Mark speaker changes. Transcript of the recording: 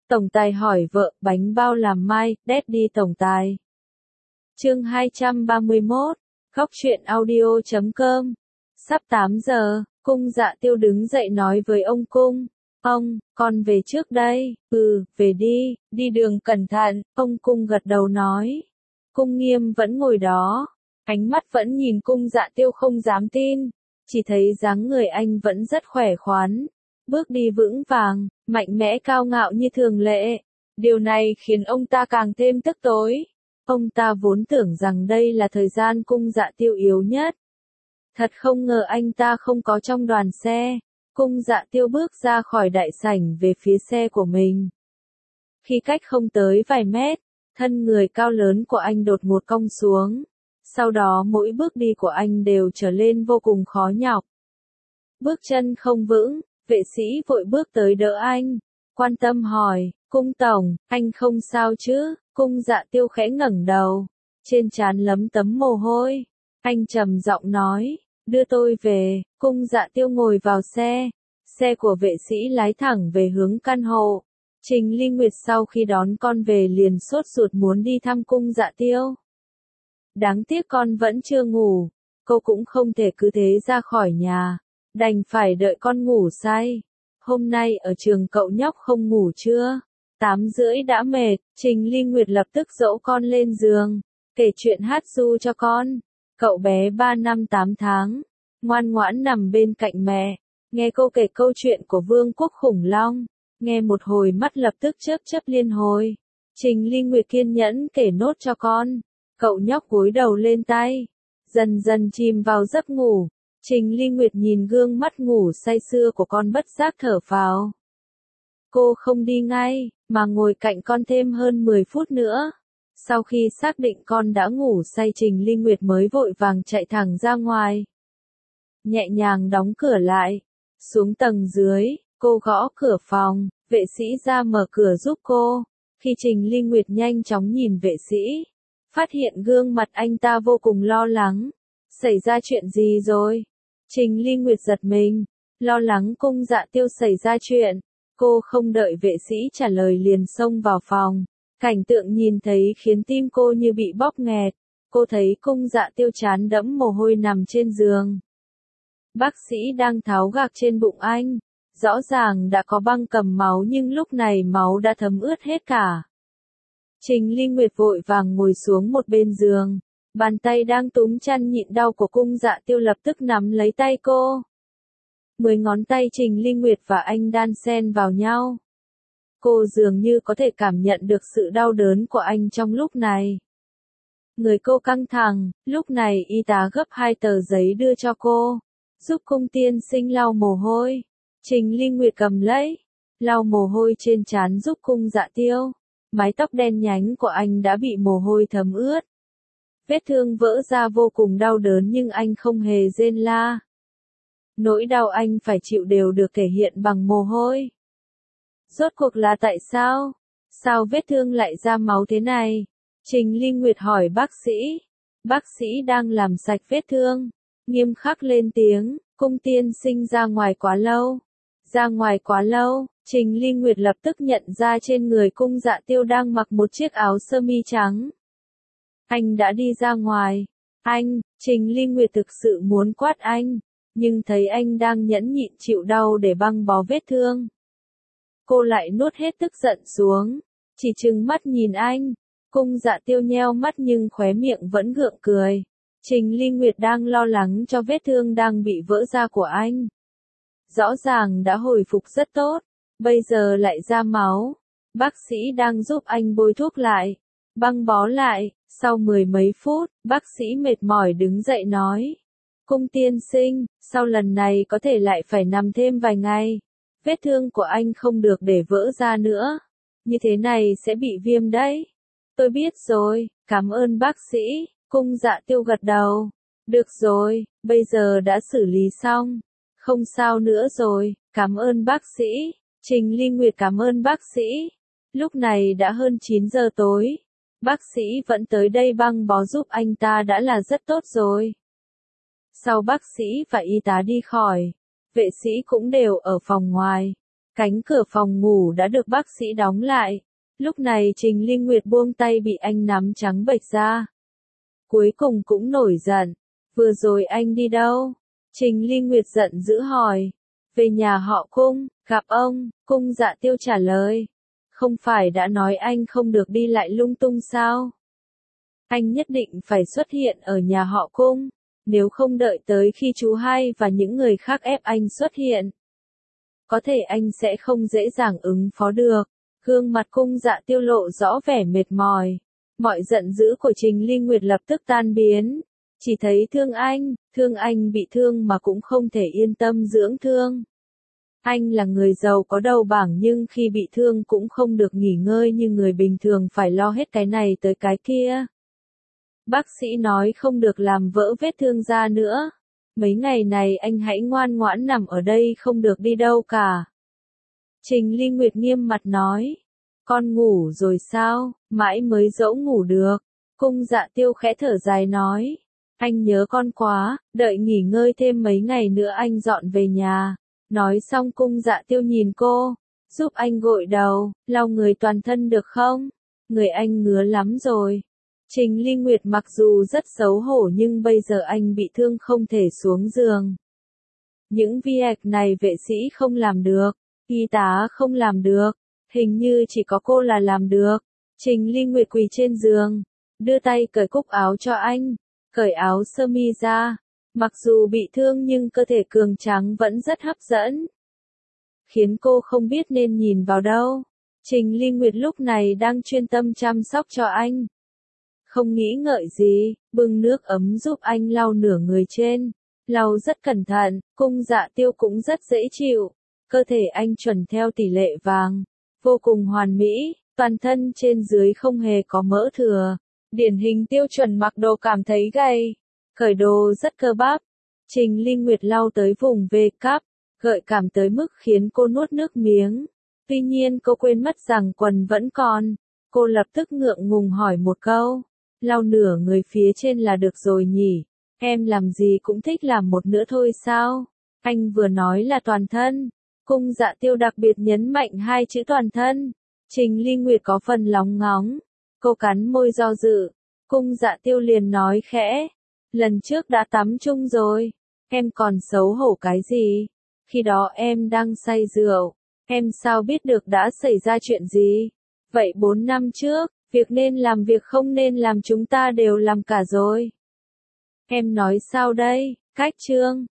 Speaker 1: Tổng tài hỏi vợ, bánh bao làm mai, Daddy tổng tài. Chương 231, Góc truyện audio.com. Sắp 8 giờ, Cung Dạ Tiêu đứng dậy nói với ông Cung. Ông, con về trước đây. Về đi, đi đường cẩn thận, ông Cung gật đầu nói. Cung Nghiêm vẫn ngồi đó, ánh mắt vẫn nhìn Cung Dạ Tiêu không dám tin, chỉ thấy dáng người anh vẫn rất khỏe khoắn, bước đi vững vàng, mạnh mẽ cao ngạo như thường lệ. Điều này khiến ông ta càng thêm tức tối. Ông ta vốn tưởng rằng đây là thời gian Cung Dạ Tiêu yếu nhất. Thật không ngờ anh ta không có trong đoàn xe. Cung Dạ Tiêu bước ra khỏi đại sảnh về phía xe của mình. Khi cách không tới vài mét, thân người cao lớn của anh đột ngột cong xuống. Sau đó mỗi bước đi của anh đều trở lên vô cùng khó nhọc. Bước chân không vững, vệ sĩ vội bước tới đỡ anh. Quan tâm hỏi, Cung tổng, anh không sao chứ? Cung Dạ Tiêu khẽ ngẩng đầu, trên trán lấm tấm mồ hôi. Anh trầm giọng nói, đưa tôi về. Cung Dạ Tiêu ngồi vào xe. Xe của vệ sĩ lái thẳng về hướng căn hộ. Trình Ly Nguyệt sau khi đón con về liền sốt ruột muốn đi thăm Cung Dạ Tiêu. Đáng tiếc con vẫn chưa ngủ, cô cũng không thể cứ thế ra khỏi nhà, đành phải đợi con ngủ say. Hôm nay ở trường cậu nhóc không ngủ chưa? 8:30 đã mệt. Trình Ly Nguyệt lập tức dỗ con lên giường, kể chuyện hát ru cho con. Cậu bé 3 năm 8 tháng, ngoan ngoãn nằm bên cạnh mẹ, nghe cô kể câu chuyện của vương quốc khủng long. Nghe một hồi mắt lập tức chớp chớp liên hồi. Trình Ly Nguyệt kiên nhẫn kể nốt cho con. Cậu nhóc cúi đầu lên tay, dần dần chìm vào giấc ngủ. Trình Ly Nguyệt nhìn gương mắt ngủ say sưa của con bất giác thở phào. Cô không đi ngay, mà ngồi cạnh con thêm hơn 10 phút nữa. Sau khi xác định con đã ngủ say, Trình Ly Nguyệt mới vội vàng chạy thẳng ra ngoài. Nhẹ nhàng đóng cửa lại, xuống tầng dưới, cô gõ cửa phòng, vệ sĩ ra mở cửa giúp cô. Khi Trình Ly Nguyệt nhanh chóng nhìn vệ sĩ, phát hiện gương mặt anh ta vô cùng lo lắng. Xảy ra chuyện gì rồi? Trình Ly Nguyệt giật mình, lo lắng Cung Dạ Tiêu xảy ra chuyện. Cô không đợi vệ sĩ trả lời liền xông vào phòng. Cảnh tượng nhìn thấy khiến tim cô như bị bóp nghẹt. Cô thấy Cung Dạ Tiêu trán đẫm mồ hôi nằm trên giường. Bác sĩ đang tháo gạc trên bụng anh. Rõ ràng đã có băng cầm máu nhưng lúc này máu đã thấm ướt hết cả. Trình Ly Nguyệt vội vàng ngồi xuống một bên giường. Bàn tay đang túm chăn nhịn đau của Cung Dạ Tiêu lập tức nắm lấy tay cô. 10 ngón tay Trình Ly Nguyệt và anh đan xen vào nhau. Cô dường như có thể cảm nhận được sự đau đớn của anh trong lúc này. Người cô căng thẳng, lúc này y tá gấp 2 tờ giấy đưa cho cô. Giúp Cung tiên sinh lau mồ hôi. Trình Ly Nguyệt cầm lấy, lau mồ hôi trên trán giúp Cung Dạ Tiêu. Mái tóc đen nhánh của anh đã bị mồ hôi thấm ướt. Vết thương vỡ ra vô cùng đau đớn nhưng anh không hề rên la. Nỗi đau anh phải chịu đều được thể hiện bằng mồ hôi. Rốt cuộc là tại sao? Sao vết thương lại ra máu thế này? Trình Ly Nguyệt hỏi bác sĩ. Bác sĩ đang làm sạch vết thương, nghiêm khắc lên tiếng, Cung tiên sinh ra ngoài quá lâu. Ra ngoài quá lâu, Trình Ly Nguyệt lập tức nhận ra trên người Cung Dạ Tiêu đang mặc một chiếc áo sơ mi trắng. Anh đã đi ra ngoài. Trình Ly Nguyệt thực sự muốn quát anh, nhưng thấy anh đang nhẫn nhịn chịu đau để băng bó vết thương. Cô lại nuốt hết tức giận xuống, chỉ trừng mắt nhìn anh. Cung Dạ Tiêu nheo mắt nhưng khóe miệng vẫn gượng cười. Trình Ly Nguyệt đang lo lắng cho vết thương đang bị vỡ ra của anh. Rõ ràng đã hồi phục rất tốt, bây giờ lại ra máu. Bác sĩ đang giúp anh bôi thuốc lại, băng bó lại. Sau 10 mấy phút, bác sĩ mệt mỏi đứng dậy nói. Cung tiên sinh, sau lần này có thể lại phải nằm thêm vài ngày. Vết thương của anh không được để vỡ ra nữa. Như thế này sẽ bị viêm đấy. Tôi biết rồi, cảm ơn bác sĩ. Cung Dạ Tiêu gật đầu. Được rồi, bây giờ đã xử lý xong. Không sao nữa rồi, cảm ơn bác sĩ. Trình Ly Nguyệt cảm ơn bác sĩ. Lúc này đã hơn 9 giờ tối. Bác sĩ vẫn tới đây băng bó giúp anh ta đã là rất tốt rồi. Sau bác sĩ và y tá đi khỏi, vệ sĩ cũng đều ở phòng ngoài. Cánh cửa phòng ngủ đã được bác sĩ đóng lại. Lúc này Trình Ly Nguyệt buông tay bị anh nắm trắng bệch ra. Cuối cùng cũng nổi giận. Vừa rồi anh đi đâu? Trình Ly Nguyệt giận dữ hỏi. Về nhà họ Cung, gặp ông. Cung Dạ Tiêu trả lời. Không phải đã nói anh không được đi lại lung tung sao? Anh nhất định phải xuất hiện ở nhà họ Cung. Nếu không đợi tới khi chú hai và những người khác ép anh xuất hiện, có thể anh sẽ không dễ dàng ứng phó được. Gương mặt Cung Dạ Tiêu lộ rõ vẻ mệt mỏi. Mọi giận dữ của Trình Ly Nguyệt lập tức tan biến. Chỉ thấy thương anh bị thương mà cũng không thể yên tâm dưỡng thương. Anh là người giàu có đầu bảng nhưng khi bị thương cũng không được nghỉ ngơi như người bình thường phải lo hết cái này tới cái kia. Bác sĩ nói không được làm vỡ vết thương ra nữa. Mấy ngày này anh hãy ngoan ngoãn nằm ở đây không được đi đâu cả. Trình Ly Nguyệt nghiêm mặt nói. Con ngủ rồi sao, mãi mới dỗ ngủ được. Cung Dạ Tiêu khẽ thở dài nói. Anh nhớ con quá, đợi nghỉ ngơi thêm mấy ngày nữa anh dọn về nhà. Nói xong Cung Dạ Tiêu nhìn cô. Giúp anh gội đầu, lau người toàn thân được không? Người anh ngứa lắm rồi. Trình Ly Nguyệt mặc dù rất xấu hổ nhưng bây giờ anh bị thương không thể xuống giường. Những việc này vệ sĩ không làm được, y tá không làm được, hình như chỉ có cô là làm được. Trình Ly Nguyệt quỳ trên giường, đưa tay cởi cúc áo cho anh, cởi áo sơ mi ra. Mặc dù bị thương nhưng cơ thể cường tráng vẫn rất hấp dẫn, khiến cô không biết nên nhìn vào đâu. Trình Ly Nguyệt lúc này đang chuyên tâm chăm sóc cho anh. Không nghĩ ngợi gì, bưng nước ấm giúp anh lau nửa người trên. Lau rất cẩn thận, Cung Dạ Tiêu cũng rất dễ chịu. Cơ thể anh chuẩn theo tỷ lệ vàng, vô cùng hoàn mỹ, toàn thân trên dưới không hề có mỡ thừa. Điển hình tiêu chuẩn mặc đồ cảm thấy gầy, cởi đồ rất cơ bắp. Trình Ly Nguyệt lau tới vùng V cắp, gợi cảm tới mức khiến cô nuốt nước miếng. Tuy nhiên cô quên mất rằng quần vẫn còn. Cô lập tức ngượng ngùng hỏi một câu. Lau nửa người phía trên là được rồi nhỉ? Em làm gì cũng thích làm một nửa thôi sao? Anh vừa nói là toàn thân. Cung Dạ Tiêu đặc biệt nhấn mạnh hai chữ toàn thân. Trình Ly Nguyệt có phần lóng ngóng. Cô cắn môi do dự. Cung Dạ Tiêu liền nói khẽ. Lần trước đã tắm chung rồi. Em còn xấu hổ cái gì? Khi đó em đang say rượu. Em sao biết được đã xảy ra chuyện gì? Vậy 4 năm trước, việc nên làm việc không nên làm chúng ta đều làm cả rồi. Em nói sao đây? Cách chương